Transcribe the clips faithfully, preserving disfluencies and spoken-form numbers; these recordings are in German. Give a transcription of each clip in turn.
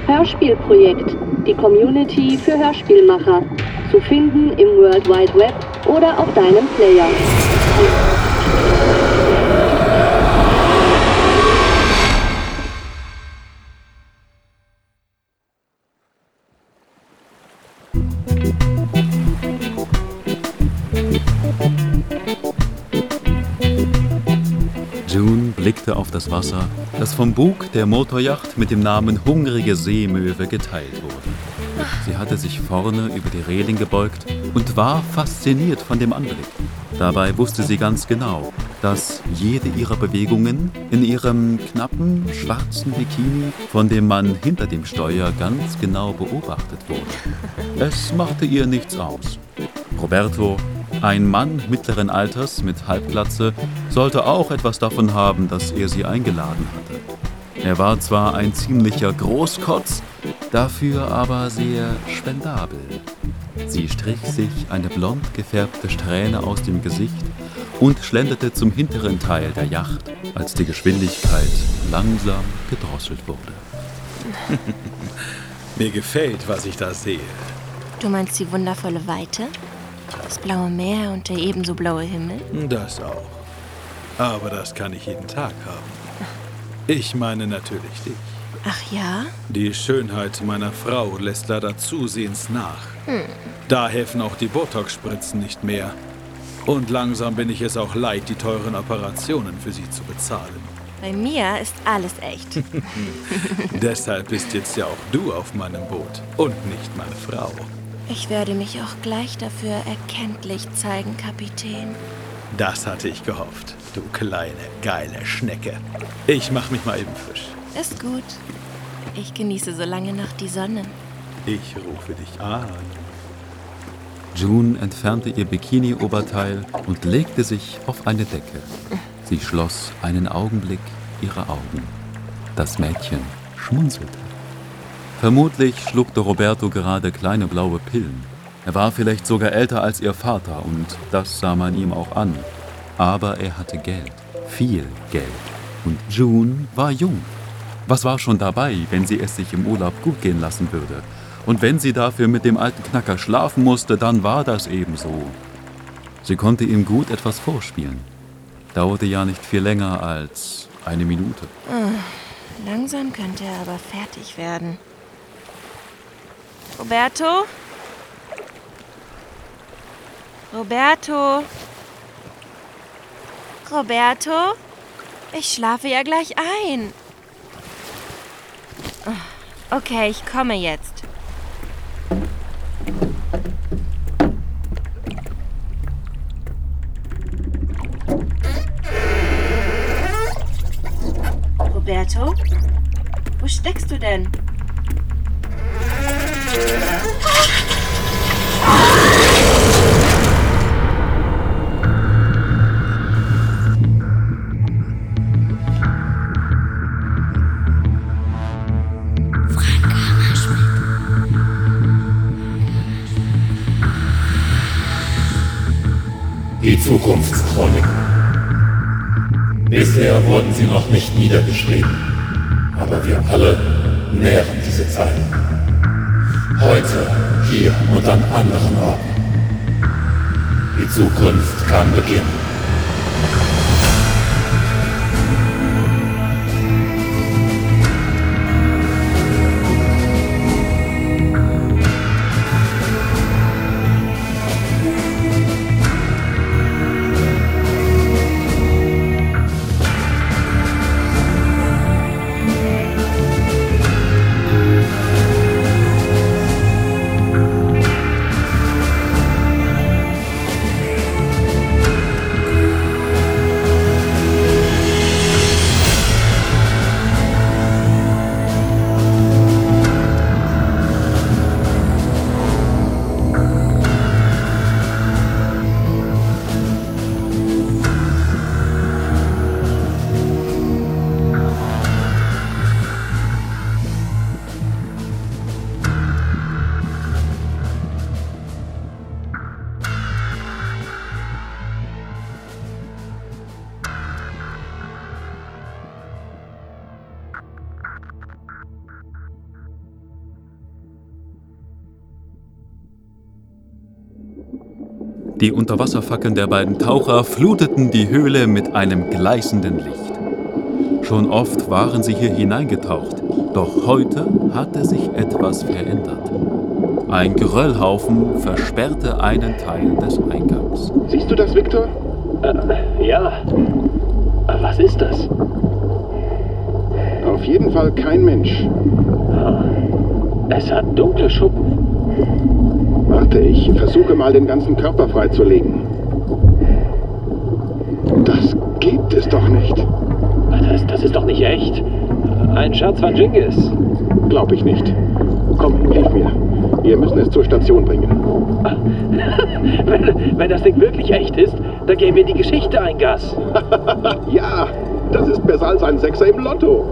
Hörspielprojekt, die Community für Hörspielmacher. Zu finden im World Wide Web oder auf deinem Player. June blickte auf das Wasser, das vom Bug der Motoryacht mit dem Namen Hungrige Seemöwe geteilt wurde. Sie hatte sich vorne über die Reling gebeugt und war fasziniert von dem Anblick. Dabei wusste sie ganz genau, dass jede ihrer Bewegungen in ihrem knappen, schwarzen Bikini von dem Mann hinter dem Steuer ganz genau beobachtet wurde. Es machte ihr nichts aus. Roberto, ein Mann mittleren Alters mit Halbglatze, sollte auch etwas davon haben, dass er sie eingeladen hatte. Er war zwar ein ziemlicher Großkotz, dafür aber sehr spendabel. Sie strich sich eine blond gefärbte Strähne aus dem Gesicht und schlenderte zum hinteren Teil der Yacht, als die Geschwindigkeit langsam gedrosselt wurde. Mir gefällt, was ich da sehe. Du meinst die wundervolle Weite? Das blaue Meer und der ebenso blaue Himmel? Das auch. Aber das kann ich jeden Tag haben. Ich meine natürlich dich. Ach ja? Die Schönheit meiner Frau lässt leider zusehends nach. Hm. Da helfen auch die Botox-Spritzen nicht mehr. Und langsam bin ich es auch leid, die teuren Operationen für sie zu bezahlen. Bei mir ist alles echt. Deshalb bist jetzt ja auch du auf meinem Boot und nicht meine Frau. Ich werde mich auch gleich dafür erkenntlich zeigen, Kapitän. Das hatte ich gehofft, du kleine, geile Schnecke. Ich mach mich mal eben frisch. Ist gut. Ich genieße so lange noch die Sonne. Ich rufe dich an. June entfernte ihr Bikini-Oberteil und legte sich auf eine Decke. Sie schloss einen Augenblick ihre Augen. Das Mädchen schmunzelte. Vermutlich schluckte Roberto gerade kleine blaue Pillen. Er war vielleicht sogar älter als ihr Vater und das sah man ihm auch an. Aber er hatte Geld, viel Geld. Und June war jung. Was war schon dabei, wenn sie es sich im Urlaub gut gehen lassen würde? Und wenn sie dafür mit dem alten Knacker schlafen musste, dann war das eben so. Sie konnte ihm gut etwas vorspielen. Dauerte ja nicht viel länger als eine Minute. Oh, langsam könnte er aber fertig werden. Roberto? Roberto? Roberto? Ich schlafe ja gleich ein. Okay, ich komme jetzt. Roberto? Wo steckst du denn? Die Zukunftschronik. Bisher wurden sie noch nicht niedergeschrieben, aber wir alle nähren diese Zeit. Heute, hier und an anderen Orten. Die Zukunft kann beginnen. Die Unterwasserfackeln der beiden Taucher fluteten die Höhle mit einem gleißenden Licht. Schon oft waren sie hier hineingetaucht, doch heute hatte sich etwas verändert. Ein Geröllhaufen versperrte einen Teil des Eingangs. Siehst du das, Victor? Äh, ja. Was ist das? Auf jeden Fall kein Mensch. Es hat dunkle Schuppen. Warte, ich versuche mal den ganzen Körper freizulegen. Das gibt es doch nicht. Das, das ist doch nicht echt. Ein Scherz von Genghis. Glaub ich nicht. Komm, hilf mir. Wir müssen es zur Station bringen. wenn, wenn das Ding wirklich echt ist, dann geben wir die Geschichte ein Gas. Ja, das ist besser als ein Sechser im Lotto.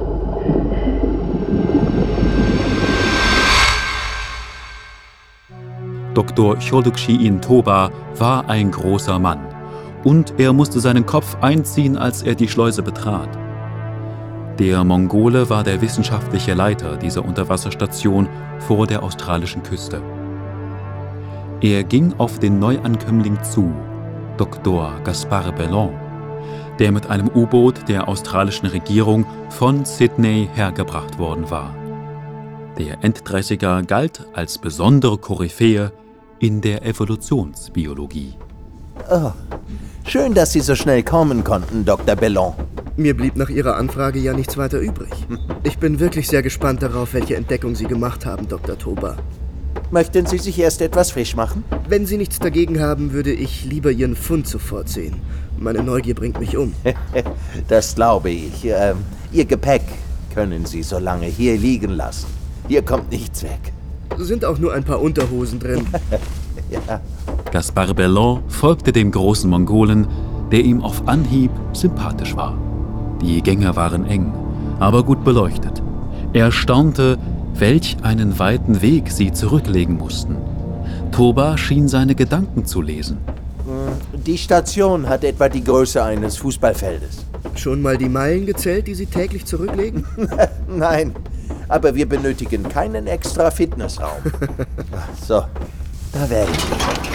Doktor Cholukshi-in Toba war ein großer Mann und er musste seinen Kopf einziehen, als er die Schleuse betrat. Der Mongole war der wissenschaftliche Leiter dieser Unterwasserstation vor der australischen Küste. Er ging auf den Neuankömmling zu, Doktor Gaspar Bellon, der mit einem U-Boot der australischen Regierung von Sydney hergebracht worden war. Der Enddreißiger galt als besondere Koryphäe in der Evolutionsbiologie. Oh, schön, dass Sie so schnell kommen konnten, Doktor Bellon. Mir blieb nach Ihrer Anfrage ja nichts weiter übrig. Ich bin wirklich sehr gespannt darauf, welche Entdeckung Sie gemacht haben, Doktor Toba. Möchten Sie sich erst etwas frisch machen? Wenn Sie nichts dagegen haben, würde ich lieber Ihren Fund sofort sehen. Meine Neugier bringt mich um. Das glaube ich. Ähm, Ihr Gepäck können Sie so lange hier liegen lassen. Hier kommt nichts weg. Sind auch nur ein paar Unterhosen drin. Ja. Gaspar Bellon folgte dem großen Mongolen, der ihm auf Anhieb sympathisch war. Die Gänge waren eng, aber gut beleuchtet. Er staunte, welch einen weiten Weg sie zurücklegen mussten. Toba schien seine Gedanken zu lesen. Die Station hat etwa die Größe eines Fußballfeldes. Schon mal die Meilen gezählt, die Sie täglich zurücklegen? Nein, aber wir benötigen keinen extra Fitnessraum. So, da wäre ich.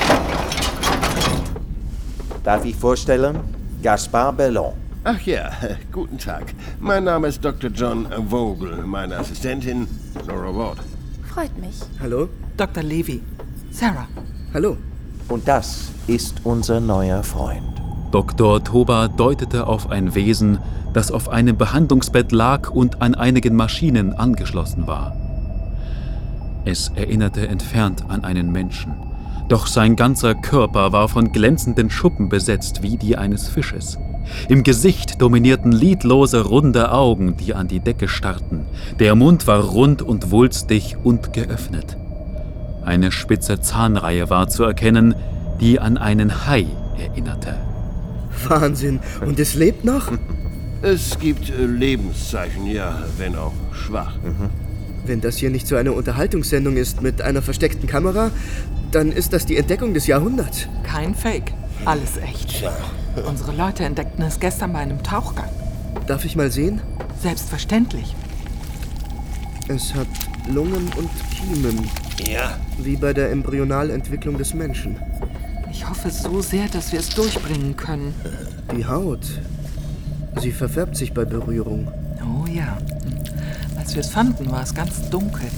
Darf ich vorstellen? Gaspar Bellon. Ach ja, guten Tag. Mein Name ist Doktor John Vogel, meine Assistentin Laura Ward. Freut mich. Hallo? Doktor Levy. Sarah. Hallo. Und das ist unser neuer Freund. Doktor Toba deutete auf ein Wesen, das auf einem Behandlungsbett lag und an einigen Maschinen angeschlossen war. Es erinnerte entfernt an einen Menschen, doch sein ganzer Körper war von glänzenden Schuppen besetzt wie die eines Fisches. Im Gesicht dominierten lidlose, runde Augen, die an die Decke starrten. Der Mund war rund und wulstig und geöffnet. Eine spitze Zahnreihe war zu erkennen, die an einen Hai erinnerte. Wahnsinn! Und es lebt noch? Es gibt äh, Lebenszeichen, ja, wenn auch schwach. Mhm. Wenn das hier nicht so eine Unterhaltungssendung ist mit einer versteckten Kamera, dann ist das die Entdeckung des Jahrhunderts. Kein Fake. Alles echt. Unsere Leute entdeckten es gestern bei einem Tauchgang. Darf ich mal sehen? Selbstverständlich. Es hat Lungen und Kiemen. Ja. Wie bei der Embryonalentwicklung des Menschen. Ich hoffe so sehr, dass wir es durchbringen können. Die Haut. Sie verfärbt sich bei Berührung. Oh ja. Als wir es fanden, war es ganz dunkel.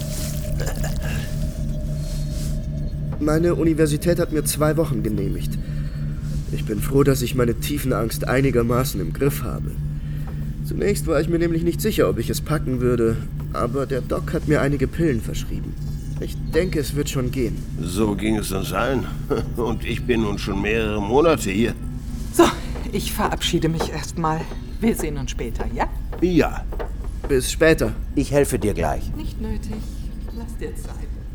Meine Universität hat mir zwei Wochen genehmigt. Ich bin froh, dass ich meine Tiefenangst einigermaßen im Griff habe. Zunächst war ich mir nämlich nicht sicher, ob ich es packen würde, aber der Doc hat mir einige Pillen verschrieben. Ich denke, es wird schon gehen. So ging es uns allen. Und ich bin nun schon mehrere Monate hier. So, ich verabschiede mich erstmal. Wir sehen uns später, ja? Ja. Bis später. Ich helfe dir gleich. Nicht nötig. Lass dir Zeit.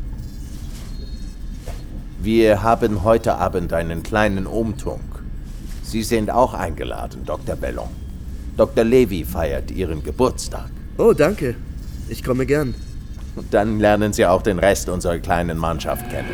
Wir haben heute Abend einen kleinen Umtrunk. Sie sind auch eingeladen, Doktor Bellon. Doktor Levy feiert Ihren Geburtstag. Oh, danke. Ich komme gern. Dann lernen Sie auch den Rest unserer kleinen Mannschaft kennen.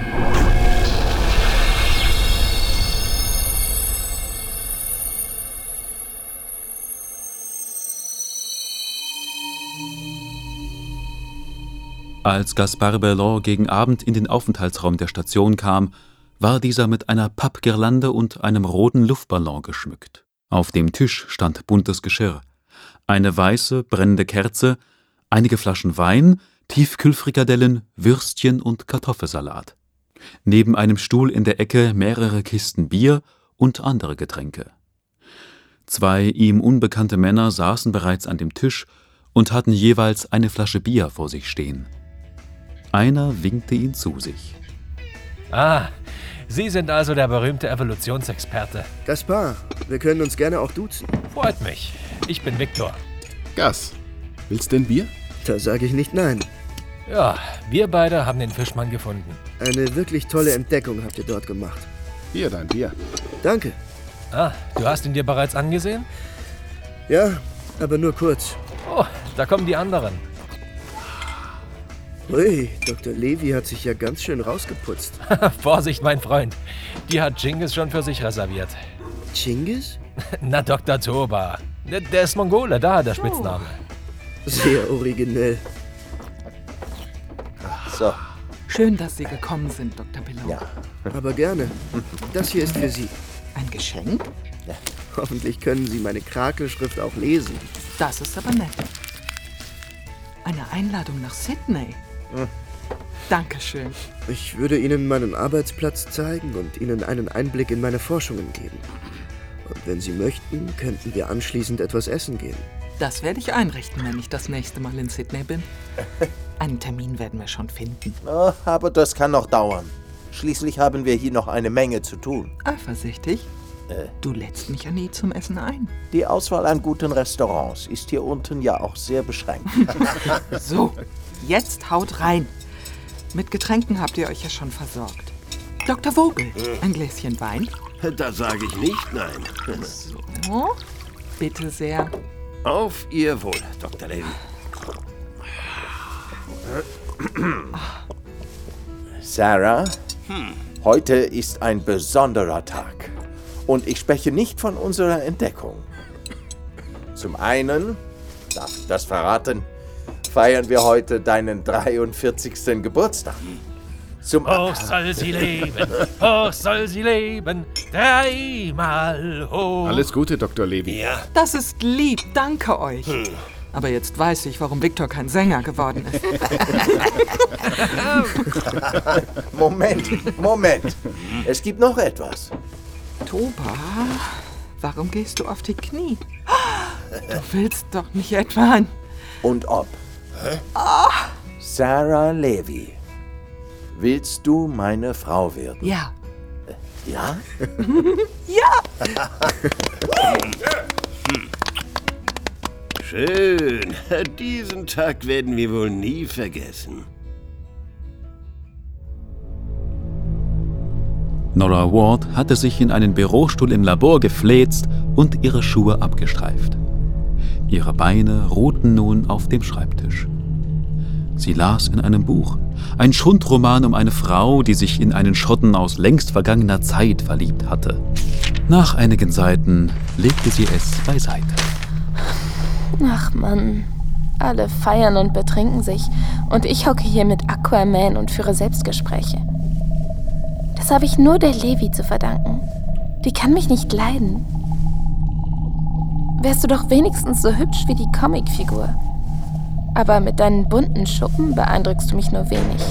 Als Gaspar Bellon gegen Abend in den Aufenthaltsraum der Station kam, war dieser mit einer Pappgirlande und einem roten Luftballon geschmückt. Auf dem Tisch stand buntes Geschirr, eine weiße, brennende Kerze, einige Flaschen Wein, Tiefkühlfrikadellen, Würstchen und Kartoffelsalat. Neben einem Stuhl in der Ecke mehrere Kisten Bier und andere Getränke. Zwei ihm unbekannte Männer saßen bereits an dem Tisch und hatten jeweils eine Flasche Bier vor sich stehen. Einer winkte ihn zu sich. Ah, Sie sind also der berühmte Evolutionsexperte. Gaspar, wir können uns gerne auch duzen. Freut mich. Ich bin Victor. Gas, willst du ein Bier? Da sage ich nicht nein. Ja, wir beide haben den Fischmann gefunden. Eine wirklich tolle Entdeckung habt ihr dort gemacht. Hier, dein Bier. Danke. Ah, du hast ihn dir bereits angesehen? Ja, aber nur kurz. Oh, da kommen die anderen. Ui, Doktor Levy hat sich ja ganz schön rausgeputzt. Vorsicht, mein Freund. Die hat Genghis schon für sich reserviert. Genghis? Na, Doktor Toba. Der, der ist Mongole, da der Spitzname. Oh. Sehr originell. So. Schön, dass Sie gekommen sind, Doktor Bellon. Ja. Aber gerne. Das hier ist für Sie. Ein Geschenk? Ja. Hoffentlich können Sie meine Krakelschrift auch lesen. Das ist aber nett. Eine Einladung nach Sydney. Hm. Dankeschön. Ich würde Ihnen meinen Arbeitsplatz zeigen und Ihnen einen Einblick in meine Forschungen geben. Und wenn Sie möchten, könnten wir anschließend etwas essen gehen. Das werde ich einrichten, wenn ich das nächste Mal in Sydney bin. Einen Termin werden wir schon finden. Oh, aber das kann noch dauern. Schließlich haben wir hier noch eine Menge zu tun. Eifersüchtig? Äh, du lädst mich ja nie zum Essen ein. Die Auswahl an guten Restaurants ist hier unten ja auch sehr beschränkt. So, jetzt haut rein. Mit Getränken habt ihr euch ja schon versorgt. Doktor Vogel, ein Gläschen Wein? Da sage ich nicht nein. So, bitte sehr. Auf Ihr Wohl, Doktor Levy. Sarah, hm. heute ist ein besonderer Tag. Und ich spreche nicht von unserer Entdeckung. Zum einen, darf ich das verraten, feiern wir heute deinen dreiundvierzigsten Geburtstag. Zum Hoch soll sie leben, hoch soll sie leben, dreimal hoch. Alles Gute, Doktor Levy. Ja. Das ist lieb, danke euch. Hm. Aber jetzt weiß ich, warum Victor kein Sänger geworden ist. Moment, Moment. Es gibt noch etwas. Toba, warum gehst du auf die Knie? Du willst doch nicht etwa ein... Und ob? Hä? Oh. Sarah Levy, willst du meine Frau werden? Ja. Äh, ja? Ja! Schön. Diesen Tag werden wir wohl nie vergessen. Nora Ward hatte sich in einen Bürostuhl im Labor gefläzt und ihre Schuhe abgestreift. Ihre Beine ruhten nun auf dem Schreibtisch. Sie las in einem Buch, ein Schundroman um eine Frau, die sich in einen Schotten aus längst vergangener Zeit verliebt hatte. Nach einigen Seiten legte sie es beiseite. Ach Mann, alle feiern und betrinken sich und ich hocke hier mit Aquaman und führe Selbstgespräche. Das habe ich nur der Levy zu verdanken. Die kann mich nicht leiden. Wärst du doch wenigstens so hübsch wie die Comicfigur. Aber mit deinen bunten Schuppen beeindruckst du mich nur wenig.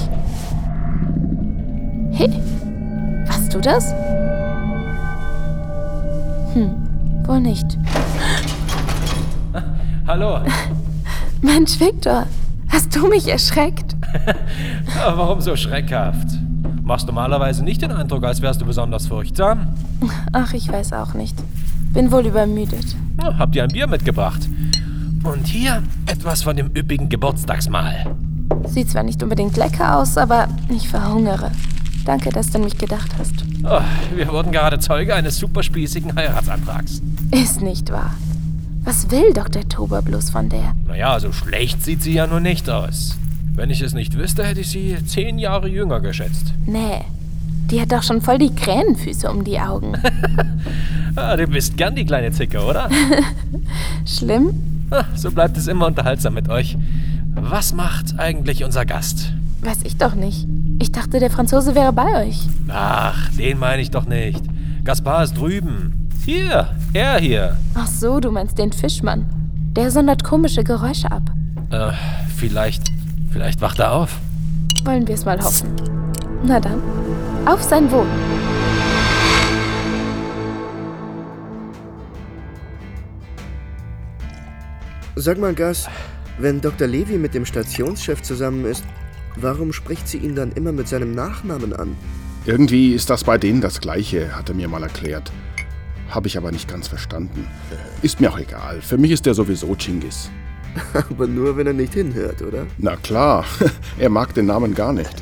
Hey, warst du das? Hm, wohl nicht. Hallo. Mensch, Victor, hast du mich erschreckt? Warum so schreckhaft? Machst normalerweise nicht den Eindruck, als wärst du besonders furchtsam? Ach, ich weiß auch nicht. Bin wohl übermüdet. Ja, habt ihr ein Bier mitgebracht? Und hier etwas von dem üppigen Geburtstagsmahl. Sieht zwar nicht unbedingt lecker aus, aber ich verhungere. Danke, dass du an mich gedacht hast. Oh, wir wurden gerade Zeuge eines superspießigen Heiratsantrags. Ist nicht wahr. Was will Doktor Toba bloß von der? Naja, so schlecht sieht sie ja nur nicht aus. Wenn ich es nicht wüsste, hätte ich sie zehn Jahre jünger geschätzt. Nee, die hat doch schon voll die Krähenfüße um die Augen. Ah, du bist gern die kleine Zicke, oder? Schlimm? Ah, so bleibt es immer unterhaltsam mit euch. Was macht eigentlich unser Gast? Weiß ich doch nicht. Ich dachte, der Franzose wäre bei euch. Ach, den meine ich doch nicht. Gaspar ist drüben. Hier, er hier. Ach so, du meinst den Fischmann. Der sondert komische Geräusche ab. Äh, vielleicht, vielleicht wacht er auf. Wollen wir es mal hoffen. Na dann, auf sein Wohl. Sag mal, Gus, wenn Doktor Levy mit dem Stationschef zusammen ist, warum spricht sie ihn dann immer mit seinem Nachnamen an? Irgendwie ist das bei denen das Gleiche, hat er mir mal erklärt. Habe ich aber nicht ganz verstanden. Ist mir auch egal. Für mich ist er sowieso Chingis. Aber nur, wenn er nicht hinhört, oder? Na klar, er mag den Namen gar nicht.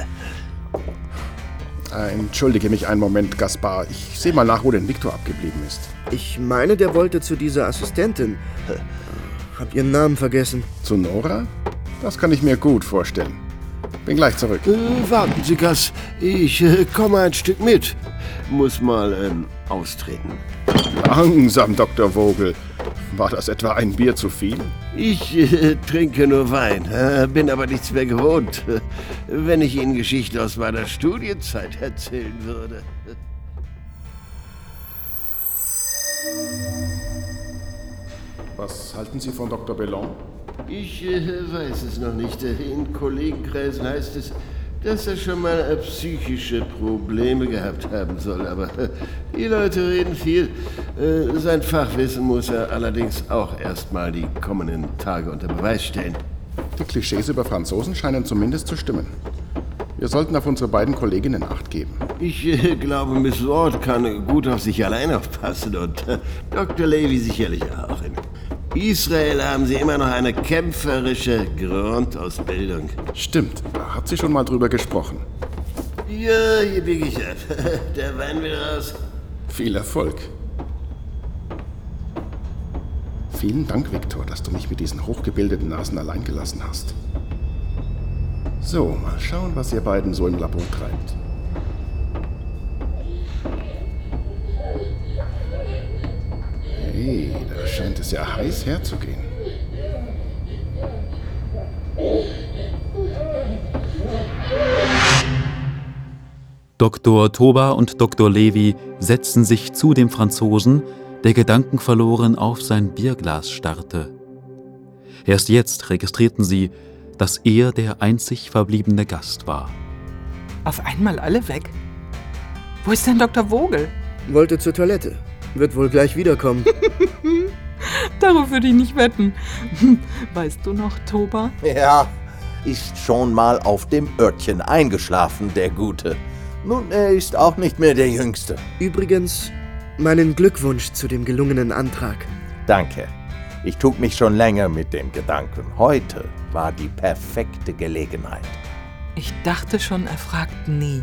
Entschuldige mich einen Moment, Gaspar. Ich sehe mal nach, wo denn Victor abgeblieben ist. Ich meine, der wollte zu dieser Assistentin. Hab ihren Namen vergessen. Zu Nora? Das kann ich mir gut vorstellen. Bin gleich zurück. Äh, warten Sie, Gus. Ich äh, komme ein Stück mit. Muss mal ähm, austreten. Langsam, Doktor Vogel. War das etwa ein Bier zu viel? Ich äh, trinke nur Wein, äh, bin aber nichts mehr gewohnt. Wenn ich Ihnen Geschichte aus meiner Studienzeit erzählen würde. Was halten Sie von Doktor Bellon? Ich äh, weiß es noch nicht. In Kollegenkreisen heißt es, dass er schon mal äh, psychische Probleme gehabt haben soll. Aber äh, die Leute reden viel. Äh, sein Fachwissen muss er allerdings auch erstmal die kommenden Tage unter Beweis stellen. Die Klischees über Franzosen scheinen zumindest zu stimmen. Wir sollten auf unsere beiden Kolleginnen Acht geben. Ich äh, glaube, Miss Ward kann gut auf sich allein aufpassen und äh, Doktor Levy sicherlich auch. In Israel haben sie immer noch eine kämpferische Grundausbildung. Stimmt, da hat sie schon mal drüber gesprochen. Ja, hier biege ich ab. Der Wein will raus. Viel Erfolg. Vielen Dank, Victor, dass du mich mit diesen hochgebildeten Nasen allein gelassen hast. So, mal schauen, was ihr beiden so im Labor treibt. Hey, da scheint es ja heiß herzugehen. Doktor Toba und Doktor Levy setzten sich zu dem Franzosen, der gedankenverloren auf sein Bierglas starrte. Erst jetzt registrierten sie, dass er der einzig verbliebene Gast war. Auf einmal alle weg? Wo ist denn Doktor Vogel? Wollte zur Toilette. Wird wohl gleich wiederkommen. Darauf würde ich nicht wetten. Weißt du noch, Toba? Ja, ist schon mal auf dem Örtchen eingeschlafen, der Gute. Nun, er ist auch nicht mehr der Jüngste. Übrigens, meinen Glückwunsch zu dem gelungenen Antrag. Danke. Ich trug mich schon länger mit dem Gedanken. Heute war die perfekte Gelegenheit. Ich dachte schon, er fragt nie.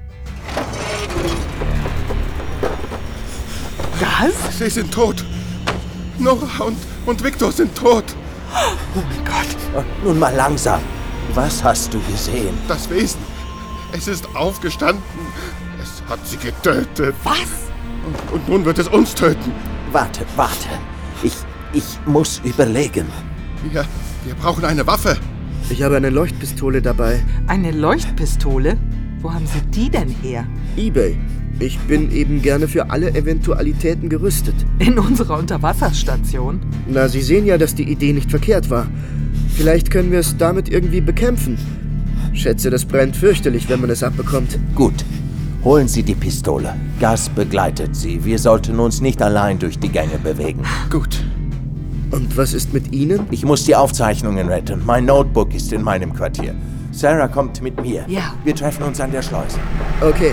Was? Sie sind tot. Nora und, und Victor sind tot. Oh mein Gott. Nun mal langsam. Was hast du gesehen? Das Wesen. Es ist aufgestanden. Es hat sie getötet. Was? Und, und nun wird es uns töten. Warte, warte. Ich, ich muss überlegen. Wir, wir brauchen eine Waffe. Ich habe eine Leuchtpistole dabei. Eine Leuchtpistole? Wo haben Sie die denn her? eBay. Ich bin eben gerne für alle Eventualitäten gerüstet. In unserer Unterwasserstation? Na, Sie sehen ja, dass die Idee nicht verkehrt war. Vielleicht können wir es damit irgendwie bekämpfen. Schätze, das brennt fürchterlich, wenn man es abbekommt. Gut. Holen Sie die Pistole. Gus begleitet Sie. Wir sollten uns nicht allein durch die Gänge bewegen. Gut. Und was ist mit Ihnen? Ich muss die Aufzeichnungen retten. Mein Notebook ist in meinem Quartier. Sarah kommt mit mir. Ja. Wir treffen uns an der Schleuse. Okay.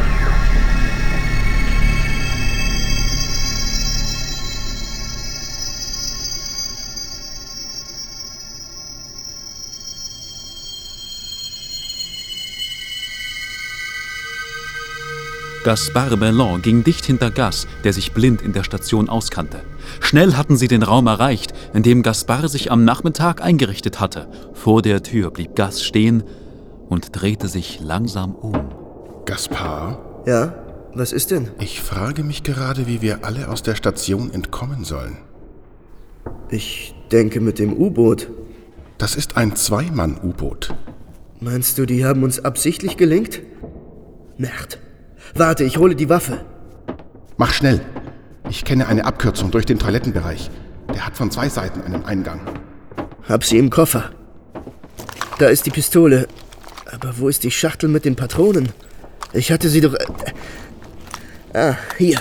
Gaspar Bellon ging dicht hinter Gus, der sich blind in der Station auskannte. Schnell hatten sie den Raum erreicht, in dem Gaspar sich am Nachmittag eingerichtet hatte. Vor der Tür blieb Gus stehen und drehte sich langsam um. Gaspar? Ja, was ist denn? Ich frage mich gerade, wie wir alle aus der Station entkommen sollen. Ich denke mit dem U-Boot. Das ist ein Zweimann-U-Boot. Meinst du, die haben uns absichtlich gelingt? Merd. Warte, ich hole die Waffe. Mach schnell. Ich kenne eine Abkürzung durch den Toilettenbereich. Der hat von zwei Seiten einen Eingang. Hab sie im Koffer. Da ist die Pistole. Aber wo ist die Schachtel mit den Patronen? Ich hatte sie doch... Ah, hier.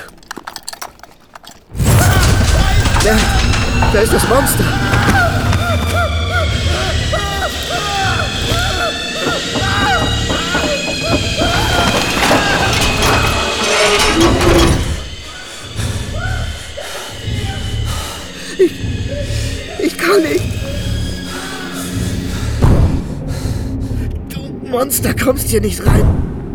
Ja, da ist das Monster. Ich, ich kann nicht. Du Monster, kommst hier nicht rein.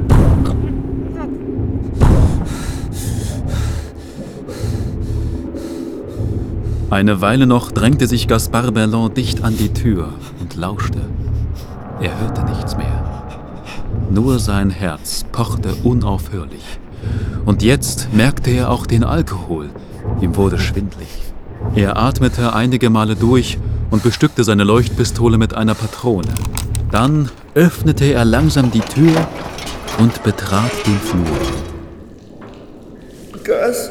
Eine Weile noch drängte sich Gaspard Berland dicht an die Tür und lauschte. Er hörte nichts mehr. Nur sein Herz pochte unaufhörlich. Und jetzt merkte er auch den Alkohol. Ihm wurde schwindlig. Er atmete einige Male durch und bestückte seine Leuchtpistole mit einer Patrone. Dann öffnete er langsam die Tür und betrat den Flur. Gas?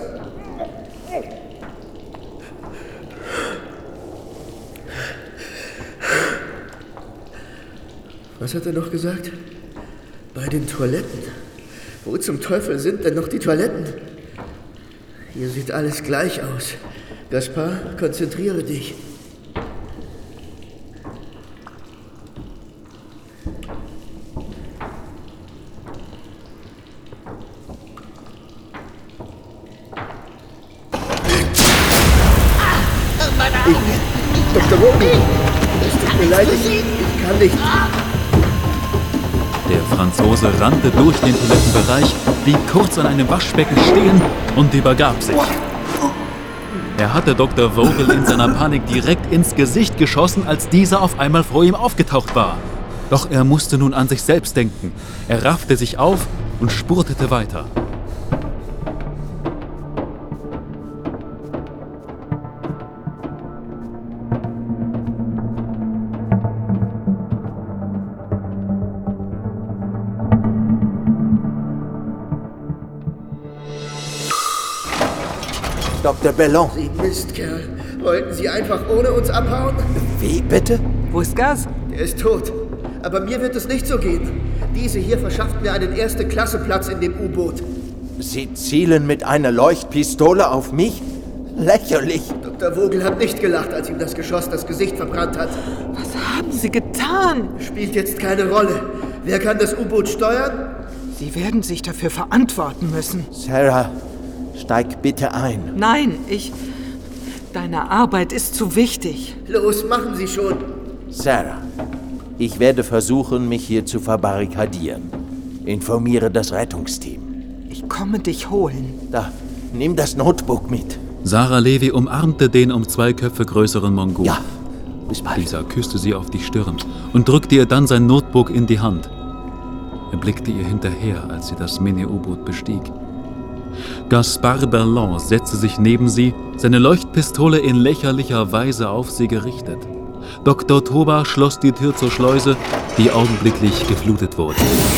Was hat er noch gesagt? Bei den Toiletten. Wo zum Teufel sind denn noch die Toiletten? Hier sieht alles gleich aus. Gaspard, konzentriere dich. Ich, Doktor Vogel, es tut mir leid, ich, ich kann nicht. Der Franzose rannte durch den Toilettenbereich, blieb kurz an einem Waschbecken stehen und übergab sich. Er hatte Doktor Vogel in seiner Panik direkt ins Gesicht geschossen, als dieser auf einmal vor ihm aufgetaucht war. Doch er musste nun an sich selbst denken. Er raffte sich auf und spurtete weiter. Doktor Berland. Sie Mistkerl. Wollten Sie einfach ohne uns abhauen? Wie, bitte? Wo ist Gas? Er ist tot. Aber mir wird es nicht so gehen. Diese hier verschafft mir einen Erste-Klasse-Platz in dem U-Boot. Sie zielen mit einer Leuchtpistole auf mich? Lächerlich. Doktor Vogel hat nicht gelacht, als ihm das Geschoss das Gesicht verbrannt hat. Was haben Sie getan? Spielt jetzt keine Rolle. Wer kann das U-Boot steuern? Sie werden sich dafür verantworten müssen. Sarah, steig bitte ein. Nein, ich... Deine Arbeit ist zu wichtig. Los, machen Sie schon. Sarah, ich werde versuchen, mich hier zu verbarrikadieren. Informiere das Rettungsteam. Ich komme dich holen. Da, nimm das Notebook mit. Sarah Levy umarmte den um zwei Köpfe größeren Mongol. Ja, bis bald. Dieser küsste sie auf die Stirn und drückte ihr dann sein Notebook in die Hand. Er blickte ihr hinterher, als sie das Mini-U-Boot bestieg. Gaspard Berland setzte sich neben sie, seine Leuchtpistole in lächerlicher Weise auf sie gerichtet. Doktor Toba schloss die Tür zur Schleuse, die augenblicklich geflutet wurde.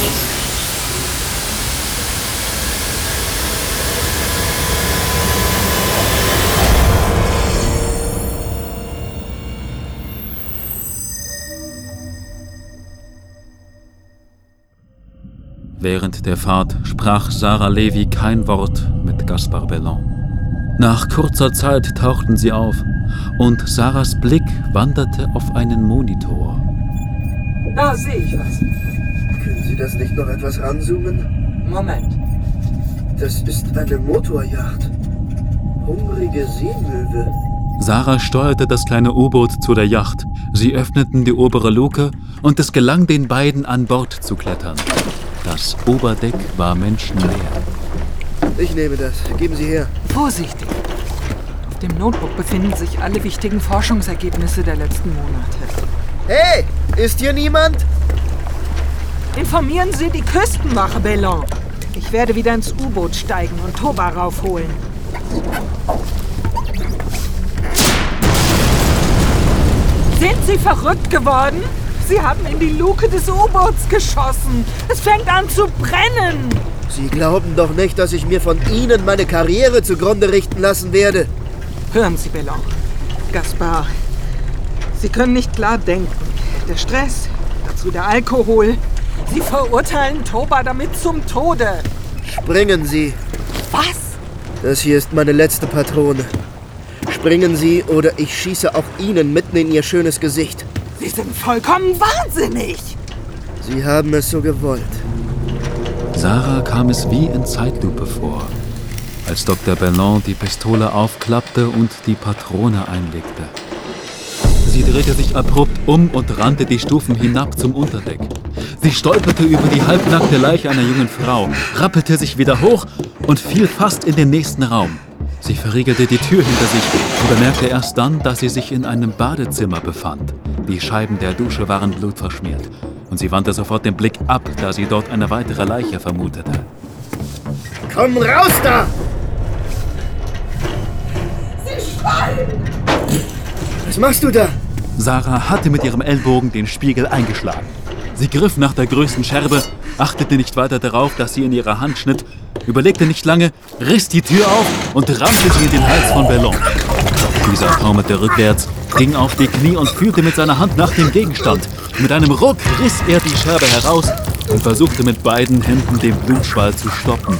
Während der Fahrt sprach Sarah Levy kein Wort mit Gaspard Berland. Nach kurzer Zeit tauchten sie auf und Sarahs Blick wanderte auf einen Monitor. Da sehe ich was. Können Sie das nicht noch etwas ranzoomen? Moment. Das ist eine Motorjacht. Hungrige Seemöwe. Sarah steuerte das kleine U-Boot zu der Yacht. Sie öffneten die obere Luke und es gelang den beiden, an Bord zu klettern. Das Oberdeck war menschenleer. Ich nehme das. Geben Sie her. Vorsichtig. Auf dem Notebook befinden sich alle wichtigen Forschungsergebnisse der letzten Monate. Hey, ist hier niemand? Informieren Sie die Küstenwache, Berland. Ich werde wieder ins U-Boot steigen und Toba raufholen. Sind Sie verrückt geworden? Sie haben in die Luke des U-Boots geschossen. Es fängt an zu brennen. Sie glauben doch nicht, dass ich mir von Ihnen meine Karriere zugrunde richten lassen werde. Hören Sie, Bellon. Gaspard, Sie können nicht klar denken. Der Stress, dazu der Alkohol. Sie verurteilen Toba damit zum Tode. Springen Sie. Was? Das hier ist meine letzte Patrone. Springen Sie, oder ich schieße auch Ihnen mitten in Ihr schönes Gesicht. Sie sind vollkommen wahnsinnig. Sie haben es so gewollt. Sarah kam es wie in Zeitlupe vor, als Doktor Bellon die Pistole aufklappte und die Patrone einlegte. Sie drehte sich abrupt um und rannte die Stufen hinab zum Unterdeck. Sie stolperte über die halbnackte Leiche einer jungen Frau, rappelte sich wieder hoch und fiel fast in den nächsten Raum. Sie verriegelte die Tür hinter sich und bemerkte erst dann, dass sie sich in einem Badezimmer befand. Die Scheiben der Dusche waren blutverschmiert und sie wandte sofort den Blick ab, da sie dort eine weitere Leiche vermutete. Komm raus da! Sie schreien! Was machst du da? Sarah hatte mit ihrem Ellbogen den Spiegel eingeschlagen. Sie griff nach der größten Scherbe, achtete nicht weiter darauf, dass sie in ihrer Hand schnitt, überlegte nicht lange, riss die Tür auf und rammte sie in den Hals von Bellon. Dieser taumelte rückwärts, ging auf die Knie und fühlte mit seiner Hand nach dem Gegenstand. Mit einem Ruck riss er die Scherbe heraus und versuchte mit beiden Händen den Blutschwall zu stoppen.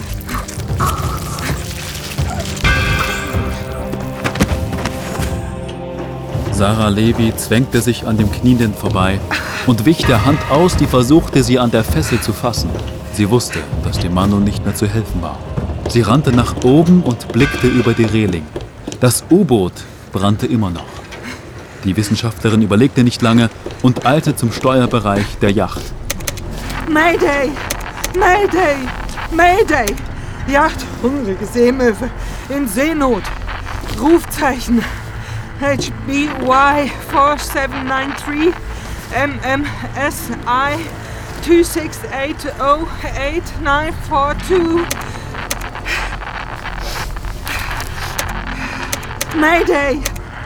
Sarah Levy zwängte sich an dem Knienden vorbei und wich der Hand aus, die versuchte, sie an der Fessel zu fassen. Sie wusste, dass dem Mann nun nicht mehr zu helfen war. Sie rannte nach oben und blickte über die Reling. Das U-Boot brannte immer noch. Die Wissenschaftlerin überlegte nicht lange und eilte zum Steuerbereich der Yacht. Mayday! Mayday! Mayday! Yacht, hungrige Seemöwe, in Seenot. Rufzeichen H B Y four seven nine three M M S I two six eight zero eight nine four two. Mayday!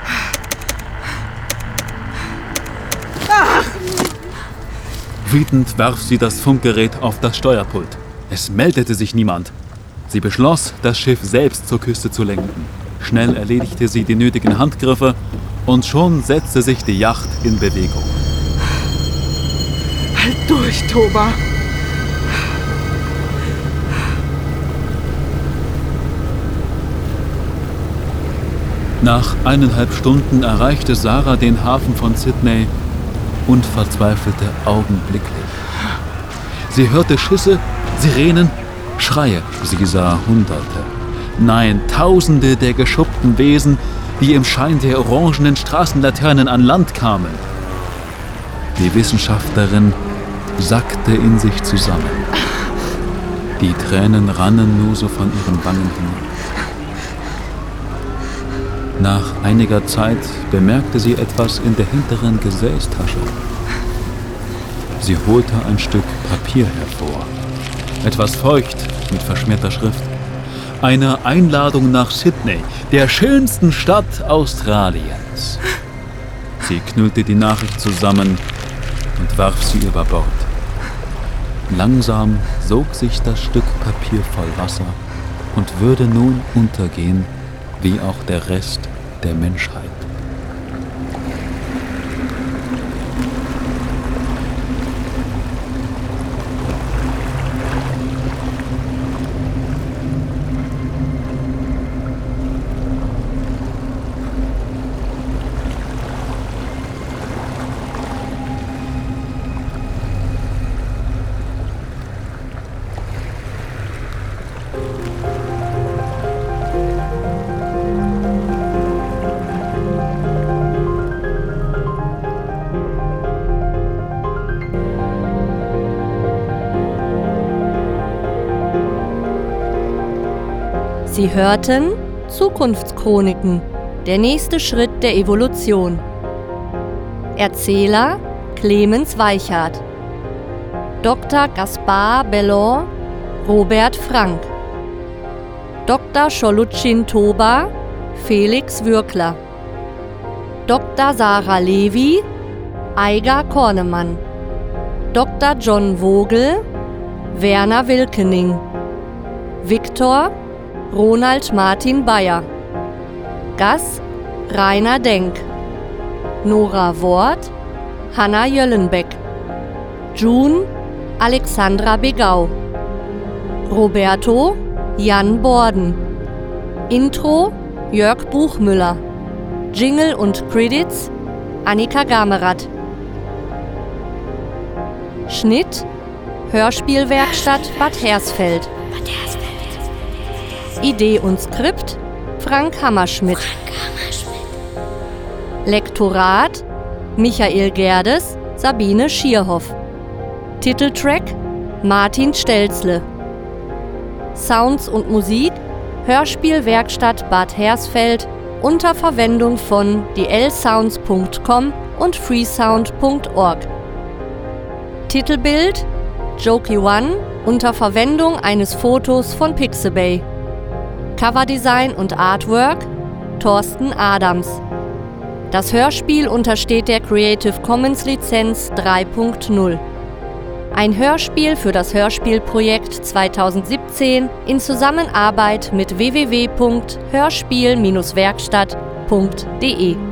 Ach! Wütend warf sie das Funkgerät auf das Steuerpult. Es meldete sich niemand. Sie beschloss, das Schiff selbst zur Küste zu lenken. Schnell erledigte sie die nötigen Handgriffe und schon setzte sich die Yacht in Bewegung. Halt durch, Toba! Nach eineinhalb Stunden erreichte Sarah den Hafen von Sydney und verzweifelte augenblicklich. Sie hörte Schüsse, Sirenen, Schreie. Sie sah Hunderte, nein, Tausende der geschuppten Wesen, die im Schein der orangenen Straßenlaternen an Land kamen. Die Wissenschaftlerin sackte in sich zusammen. Die Tränen rannen nur so von ihren Wangen hinab. Nach einiger Zeit bemerkte sie etwas in der hinteren Gesäßtasche. Sie holte ein Stück Papier hervor. Etwas feucht mit verschmierter Schrift. Eine Einladung nach Sydney, der schönsten Stadt Australiens. Sie knüllte die Nachricht zusammen und warf sie über Bord. Langsam sog sich das Stück Papier voll Wasser und würde nun untergehen, wie auch der Rest der Menschheit. Sie hörten Zukunftschroniken, der nächste Schritt der Evolution. Erzähler Clemens Weichert, Doktor Gaspard Bellon, Robert Frank, Doktor Choluchin Toba, Felix Würkler, Doktor Sarah Levy, Aiga Kornemann, Doktor John Vogel, Werner Wilkening, Viktor Ronald Martin Bayer, Gas Rainer Denk, Nora Wort Hanna Jöllenbeck, June Alexandra Begau, Roberto Jan Borden, Intro Jörg Buchmüller, Jingle und Credits Annika Gamerath, Schnitt Hörspielwerkstatt Bad Hersfeld, Idee und Skript Frank Hammerschmidt, Lektorat Michael Gerdes, Sabine Schierhoff, Titeltrack Martin Stelzle, Sounds und Musik Hörspielwerkstatt Bad Hersfeld unter Verwendung von d l sounds punkt com und freesound punkt org. Titelbild Jokey One unter Verwendung eines Fotos von Pixabay. Coverdesign und Artwork Thorsten Adams. Das Hörspiel untersteht der Creative Commons Lizenz drei Punkt null. Ein Hörspiel für das Hörspielprojekt zweitausendsiebzehn in Zusammenarbeit mit w w w punkt hörspiel Bindestrich werkstatt punkt d e.